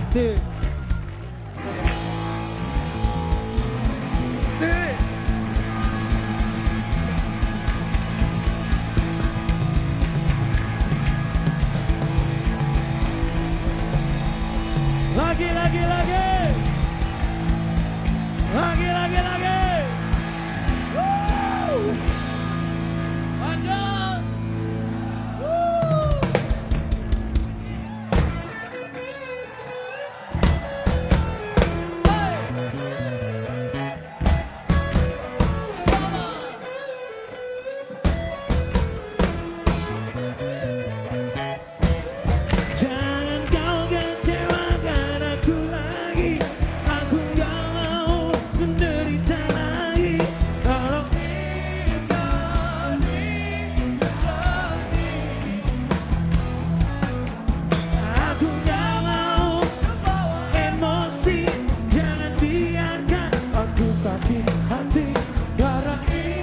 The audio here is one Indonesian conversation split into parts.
Di. Lagi. Woo! Lanjut. Jangan kau kecewakan aku lagi. Aku gak mau menderita lagi. Kalau aku gak mau emosi. Jangan biarkan aku sakit hati. Karena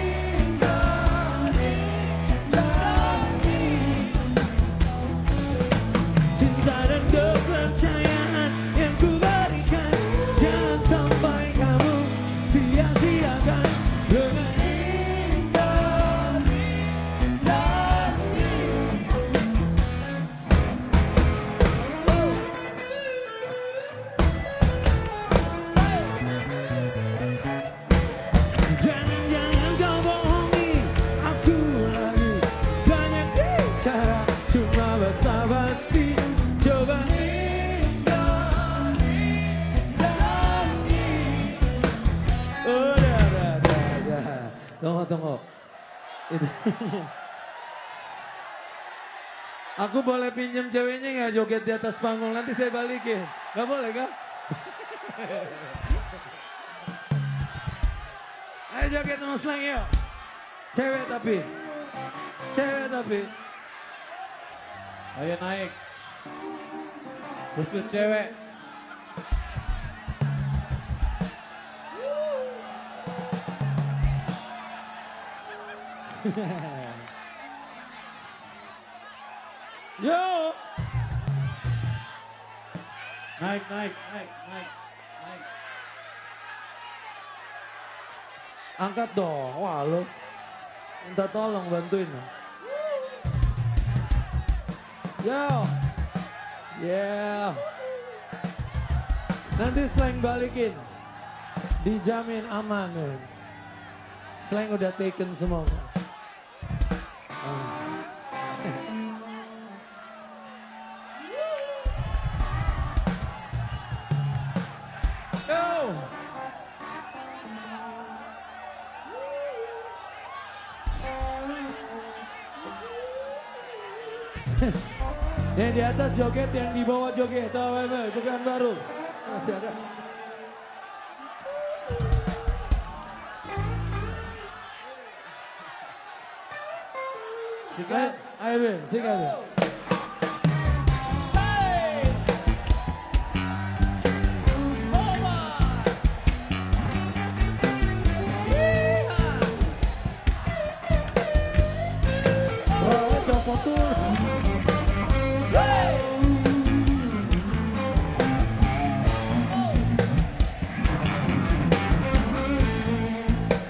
cinta dan kepercayaan yang ku berikan, jangan sampai kamu sia-siakan dengan jangan kau bohongi aku lagi. Banyak bicara cuma basa-basi. Coba Tunggu. Itu. Aku boleh pinjam ceweknya nggak joget di atas panggung? Nanti saya balikin. Nggak boleh kah? Ayo joget sama Slang yuk. Cewek tapi. Ayo naik. Khusus cewek. Yo. Naik. Angkat dong. Wah lo. Minta tolong bantuin. Yo. Yeah. Nanti Slang balikin. Dijamin aman. Slang udah taken semua. Yo. Yang di atas joget, yang di bawah joget. Itu kan baru. Masih ada. Ayo Ben, sikat.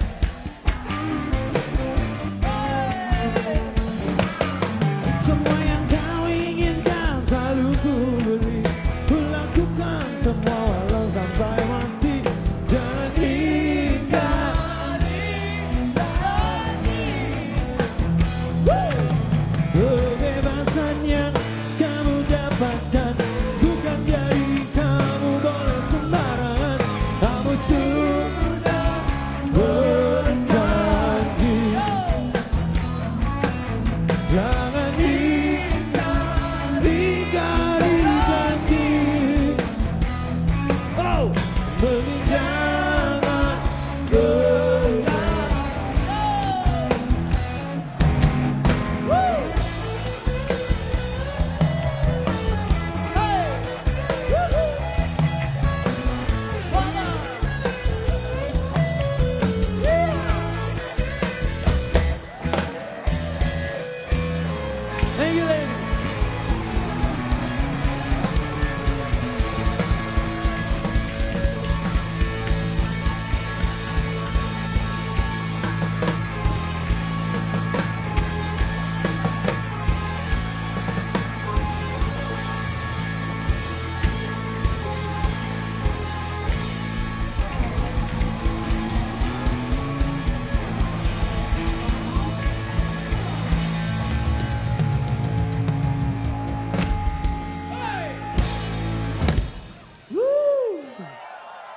Semuanya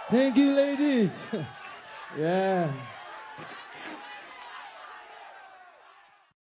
Thank you ladies. Yeah.